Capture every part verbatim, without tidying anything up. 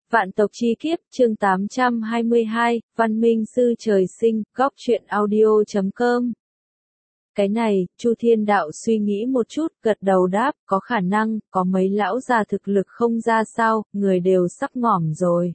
Vạn tộc chi kiếp, chương tám trăm hai mươi hai, Văn Minh Sư Trời Sinh, góc truyện audio chấm com. Cái này, Chu Thiên Đạo suy nghĩ một chút, gật đầu đáp, có khả năng, có mấy lão già thực lực không ra sao, người đều sắp ngỏm rồi.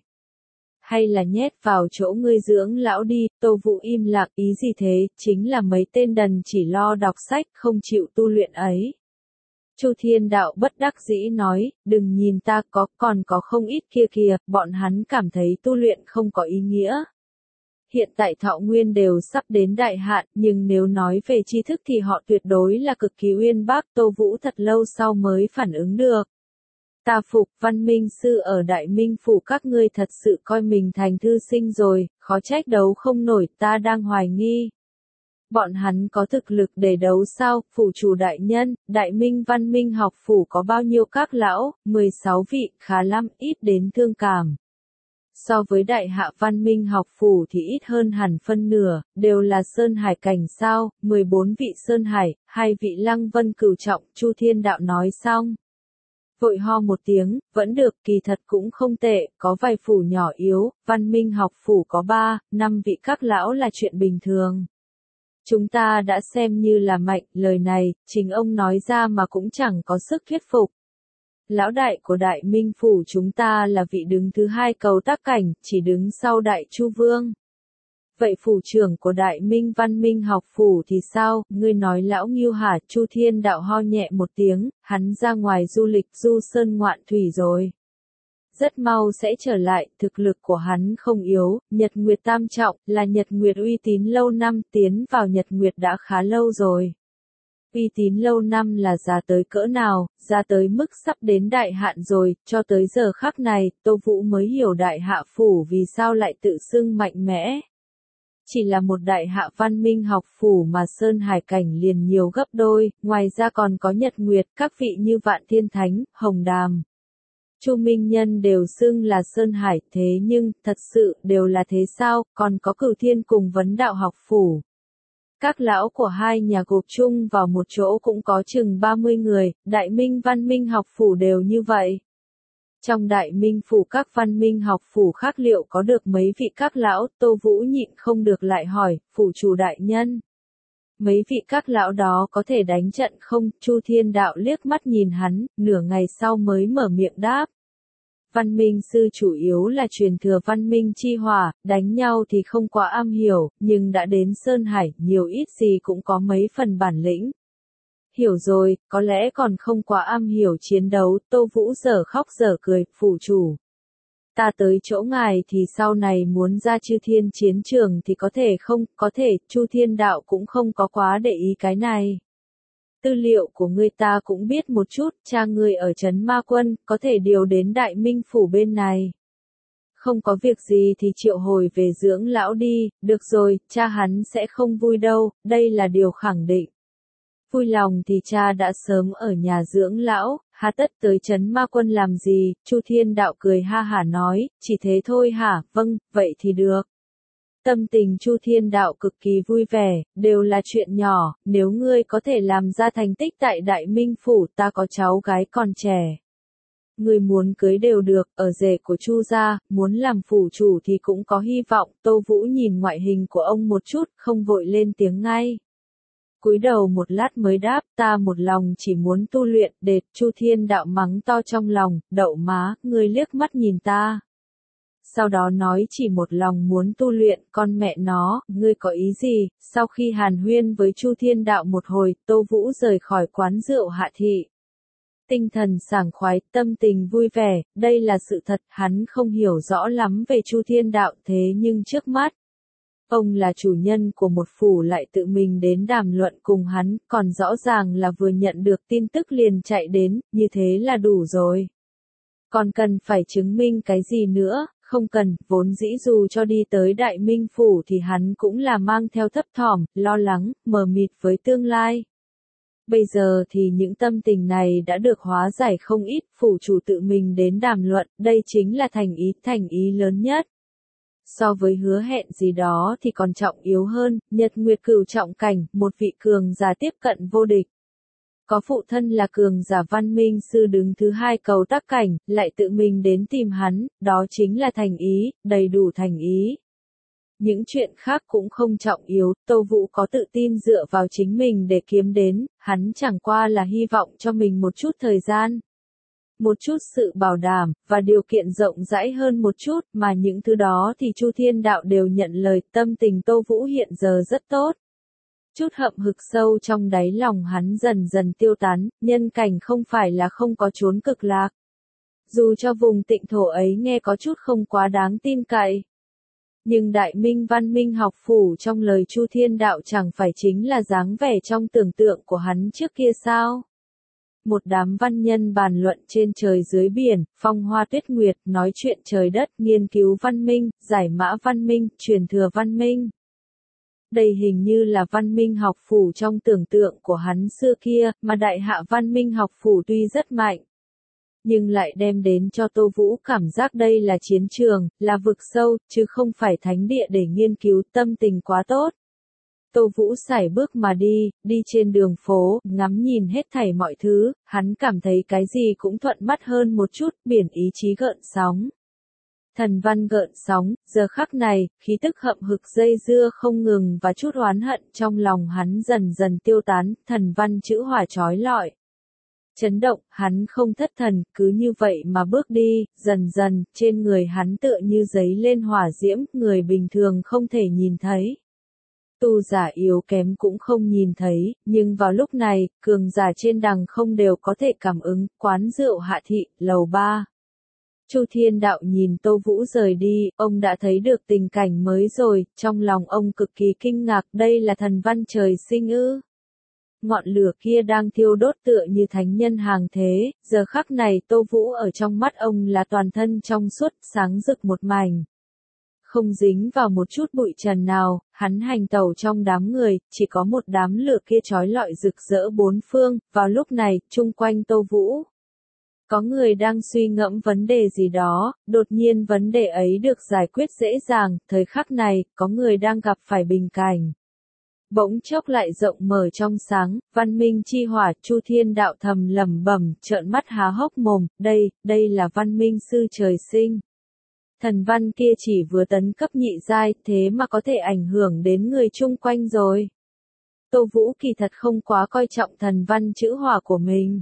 Hay là nhét vào chỗ ngươi dưỡng lão đi, Tô Vũ im lặng, ý gì thế, chính là mấy tên đần chỉ lo đọc sách, không chịu tu luyện ấy. Chu Thiên Đạo bất đắc dĩ nói, đừng nhìn ta có, còn có không ít kia kìa, bọn hắn cảm thấy tu luyện không có ý nghĩa. Hiện tại thọ nguyên đều sắp đến đại hạn, nhưng nếu nói về tri thức thì họ tuyệt đối là cực kỳ uyên bác, Tô Vũ thật lâu sau mới phản ứng được. Ta phục, Văn Minh Sư ở Đại Minh Phủ các ngươi thật sự coi mình thành thư sinh rồi, khó trách đấu không nổi, ta đang hoài nghi. Bọn hắn có thực lực để đấu sao, phủ chủ đại nhân, Đại Minh Văn Minh học phủ có bao nhiêu các lão, mười sáu vị, khá lắm, ít đến thương cảm. So với Đại Hạ Văn Minh học phủ thì ít hơn hẳn phân nửa, đều là Sơn Hải cảnh sao, mười bốn vị Sơn Hải, hai vị Lăng Vân cửu trọng, Chu Thiên Đạo nói xong. Vội ho một tiếng, vẫn được, kỳ thật cũng không tệ, có vài phủ nhỏ yếu, Văn Minh học phủ có ba, năm vị các lão là chuyện bình thường. Chúng ta đã xem như là mạnh, lời này, chính ông nói ra mà cũng chẳng có sức thuyết phục. Lão đại của Đại Minh Phủ chúng ta là vị đứng thứ hai cầu tác cảnh, chỉ đứng sau Đại Chu Vương. Vậy phủ trưởng của Đại Minh Văn Minh học phủ thì sao, ngươi nói lão Ngưu hả? Chu Thiên Đạo ho nhẹ một tiếng, hắn ra ngoài du lịch du sơn ngoạn thủy rồi. Rất mau sẽ trở lại, thực lực của hắn không yếu, Nhật Nguyệt tam trọng, là Nhật Nguyệt uy tín lâu năm, tiến vào Nhật Nguyệt đã khá lâu rồi. Uy tín lâu năm là ra tới cỡ nào, ra tới mức sắp đến đại hạn rồi, cho tới giờ khắc này, Tô Vũ mới hiểu Đại Hạ Phủ vì sao lại tự xưng mạnh mẽ. Chỉ là một Đại Hạ Văn Minh học phủ mà Sơn Hải cảnh liền nhiều gấp đôi, ngoài ra còn có Nhật Nguyệt, các vị như Vạn Thiên Thánh, Hồng Đàm. Chu Minh Nhân đều xưng là Sơn Hải, thế nhưng, thật sự, đều là thế sao, còn có Cửu Thiên cùng Vấn Đạo học phủ. Các lão của hai nhà gộp chung vào một chỗ cũng có chừng ba mươi người, Đại Minh Văn Minh học phủ đều như vậy. Trong Đại Minh Phủ các Văn Minh học phủ khác liệu có được mấy vị các lão, Tô Vũ nhịn không được lại hỏi, phủ chủ đại nhân. Mấy vị các lão đó có thể đánh trận không? Chu Thiên Đạo liếc mắt nhìn hắn, nửa ngày sau mới mở miệng đáp. Văn Minh Sư chủ yếu là truyền thừa Văn Minh chi hỏa, đánh nhau thì không quá am hiểu, nhưng đã đến Sơn Hải, nhiều ít gì cũng có mấy phần bản lĩnh. Hiểu rồi, có lẽ còn không quá am hiểu chiến đấu, Tô Vũ dở khóc dở cười, phủ chủ. Ta tới chỗ ngài thì sau này muốn ra Chư Thiên chiến trường thì có thể không, có thể, Chu Thiên Đạo cũng không có quá để ý cái này. Tư liệu của ngươi ta cũng biết một chút, cha ngươi ở Trấn Ma Quân, có thể điều đến Đại Minh Phủ bên này. Không có việc gì thì triệu hồi về dưỡng lão đi, được rồi, cha hắn sẽ không vui đâu, đây là điều khẳng định. Vui lòng thì cha đã sớm ở nhà dưỡng lão, hà tất tới Trấn Ma Quân làm gì, Chu Thiên Đạo cười ha hả nói, chỉ thế thôi hả, vâng, vậy thì được. Tâm tình Chu Thiên Đạo cực kỳ vui vẻ, đều là chuyện nhỏ, nếu ngươi có thể làm ra thành tích tại Đại Minh Phủ, ta có cháu gái còn trẻ. Ngươi muốn cưới đều được, ở rể của Chu gia, muốn làm phủ chủ thì cũng có hy vọng, Tô Vũ nhìn ngoại hình của ông một chút, không vội lên tiếng ngay. Cúi đầu một lát mới đáp, ta một lòng chỉ muốn tu luyện, đệt, Chu Thiên Đạo mắng to trong lòng, đậu má, ngươi liếc mắt nhìn ta. Sau đó nói chỉ một lòng muốn tu luyện, con mẹ nó, ngươi có ý gì? Sau khi hàn huyên với Chu Thiên Đạo một hồi, Tô Vũ rời khỏi quán rượu Hạ Thị. Tinh thần sảng khoái, tâm tình vui vẻ, đây là sự thật, hắn không hiểu rõ lắm về Chu Thiên Đạo thế nhưng trước mắt. Ông là chủ nhân của một phủ lại tự mình đến đàm luận cùng hắn, còn rõ ràng là vừa nhận được tin tức liền chạy đến, như thế là đủ rồi. Còn cần phải chứng minh cái gì nữa, không cần, vốn dĩ dù cho đi tới Đại Minh Phủ thì hắn cũng là mang theo thấp thỏm, lo lắng, mờ mịt với tương lai. Bây giờ thì những tâm tình này đã được hóa giải không ít, phủ chủ tự mình đến đàm luận, đây chính là thành ý, thành ý lớn nhất. So với hứa hẹn gì đó thì còn trọng yếu hơn, Nhật Nguyệt cửu trọng cảnh, một vị cường giả tiếp cận vô địch. có phụ thân là cường giả văn minh sư đứng thứ hai cầu tác cảnh, lại tự mình đến tìm hắn, đó chính là thành ý, đầy đủ thành ý. Những chuyện khác cũng không trọng yếu, Tô Vũ có tự tin dựa vào chính mình để kiếm đến, hắn chẳng qua là hy vọng cho mình một chút thời gian. Một chút sự bảo đảm, và điều kiện rộng rãi hơn một chút, mà những thứ đó thì Chu Thiên Đạo đều nhận lời, tâm tình Tô Vũ hiện giờ rất tốt. Chút hậm hực sâu trong đáy lòng hắn dần dần tiêu tán, nhân cảnh không phải là không có chốn cực lạc. Dù cho vùng tịnh thổ ấy nghe có chút không quá đáng tin cậy. Nhưng Đại Minh Văn Minh học phủ trong lời Chu Thiên Đạo chẳng phải chính là dáng vẻ trong tưởng tượng của hắn trước kia sao? Một đám văn nhân bàn luận trên trời dưới biển, phong hoa tuyết nguyệt, nói chuyện trời đất, nghiên cứu văn minh, giải mã văn minh, truyền thừa văn minh. Đây hình như là văn minh học phủ trong tưởng tượng của hắn xưa kia, mà đại hạ văn minh học phủ tuy rất mạnh. Nhưng lại đem đến cho Tô Vũ cảm giác đây là chiến trường, là vực sâu, chứ không phải thánh địa để nghiên cứu, tâm tình quá tốt. Tô Vũ sải bước mà đi, đi trên đường phố, ngắm nhìn hết thảy mọi thứ, hắn cảm thấy cái gì cũng thuận mắt hơn một chút, biển ý chí gợn sóng. Thần văn gợn sóng, giờ khắc này, khí tức hậm hực dây dưa không ngừng và chút oán hận trong lòng hắn dần dần tiêu tán, thần văn chữ hỏa chói lọi. Chấn động, hắn không thất thần, cứ như vậy mà bước đi, dần dần, trên người hắn tựa như giấy lên hỏa diễm, người bình thường không thể nhìn thấy. Tu giả yếu kém cũng không nhìn thấy, nhưng vào lúc này, cường giả trên đằng không đều có thể cảm ứng, quán rượu Hạ Thị, lầu ba. Chu Thiên Đạo nhìn Tô Vũ rời đi, ông đã thấy được tình cảnh mới rồi, trong lòng ông cực kỳ kinh ngạc, đây là thần văn trời sinh ư. Ngọn lửa kia đang thiêu đốt tựa như thánh nhân hàng thế, giờ khắc này Tô Vũ ở trong mắt ông là toàn thân trong suốt, sáng rực một mảnh. Không dính vào một chút bụi trần nào, hắn hành tẩu trong đám người, chỉ có một đám lửa kia chói lọi rực rỡ bốn phương, vào lúc này, chung quanh Tô Vũ. Có người đang suy ngẫm vấn đề gì đó, đột nhiên vấn đề ấy được giải quyết dễ dàng, thời khắc này, có người đang gặp phải bình cảnh. Bỗng chốc lại rộng mở trong sáng, văn minh chi hỏa, Chu Thiên Đạo thầm lẩm bẩm, trợn mắt há hốc mồm, đây, đây là văn minh sư trời sinh. Thần văn kia chỉ vừa tấn cấp nhị giai, thế mà có thể ảnh hưởng đến người chung quanh rồi. Tô Vũ kỳ thật không quá coi trọng thần văn chữ hỏa của mình.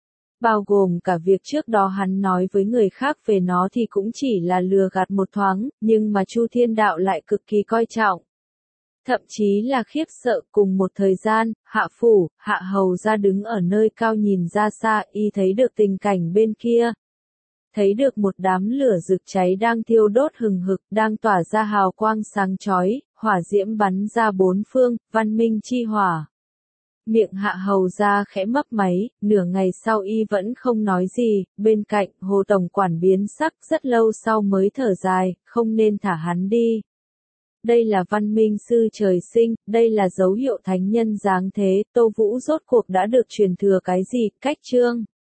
Bao gồm cả việc trước đó hắn nói với người khác về nó thì cũng chỉ là lừa gạt một thoáng, nhưng mà Chu Thiên Đạo lại cực kỳ coi trọng. Thậm chí là khiếp sợ, cùng một thời gian, Hạ Phủ, Hạ Hầu ra đứng ở nơi cao nhìn ra xa, y thấy được tình cảnh bên kia. Thấy được một đám lửa rực cháy đang thiêu đốt hừng hực, đang tỏa ra hào quang sáng chói, hỏa diễm bắn ra bốn phương, văn minh chi hỏa. Miệng Hạ Hầu ra khẽ mấp máy, nửa ngày sau y vẫn không nói gì, bên cạnh, Hồ Tổng quản biến sắc rất lâu sau mới thở dài, không nên thả hắn đi. Đây là văn minh sư trời sinh, đây là dấu hiệu thánh nhân giáng thế, Tô Vũ rốt cuộc đã được truyền thừa cái gì, cách chương.